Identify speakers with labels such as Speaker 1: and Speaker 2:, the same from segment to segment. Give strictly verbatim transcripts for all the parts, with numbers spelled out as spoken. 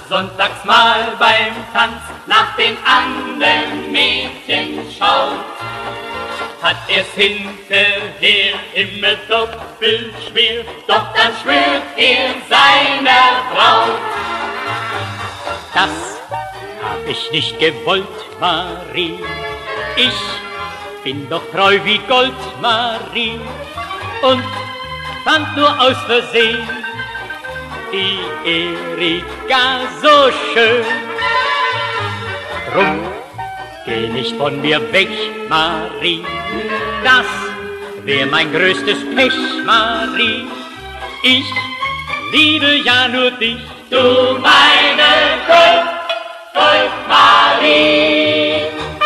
Speaker 1: sonntags mal beim Tanz nach den anderen Mädchen schaut, hat er's hinterher immer doppelt schwer, doch dann schwört er seiner Braut. Das hab ich nicht gewollt, Marie, ich bin doch treu wie Gold, Marie, und fand nur aus Versehen die Erika so schön. Drum geh nicht von mir weg, Marie, das wär mein größtes Pech, Marie. Ich liebe ja nur dich, du meine Gold, Gold, Marie.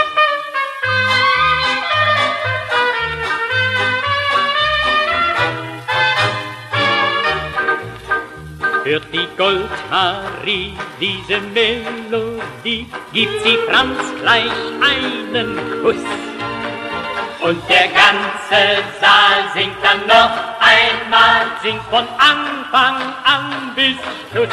Speaker 1: Hört die Goldmarie diese Melodie, gibt sie Franz gleich einen Kuss. Und der ganze Saal singt dann noch einmal, singt von Anfang an bis Schluss.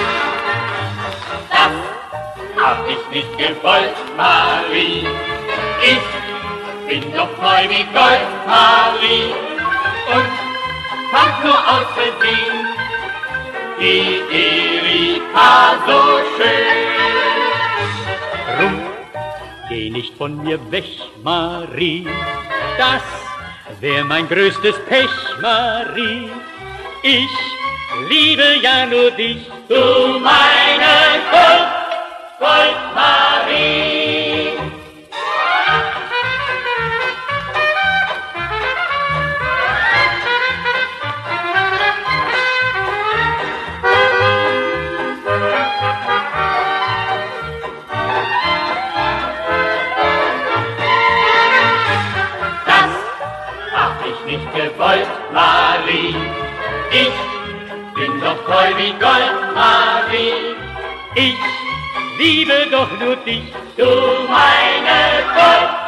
Speaker 1: Das hab ich nicht gewollt, Marie, ich bin doch treu wie Gold, Marie, und fand nur aus Versehen die Erika so schön. Drum geh nicht von mir weg, Marie, das wär mein größtes Pech, Marie. Ich liebe ja nur dich, du meine Gold, Gold, Marie. Nicht gewollt, Marie, ich bin doch treu wie Gold, Marie. Ich liebe doch nur dich, du meine Gold.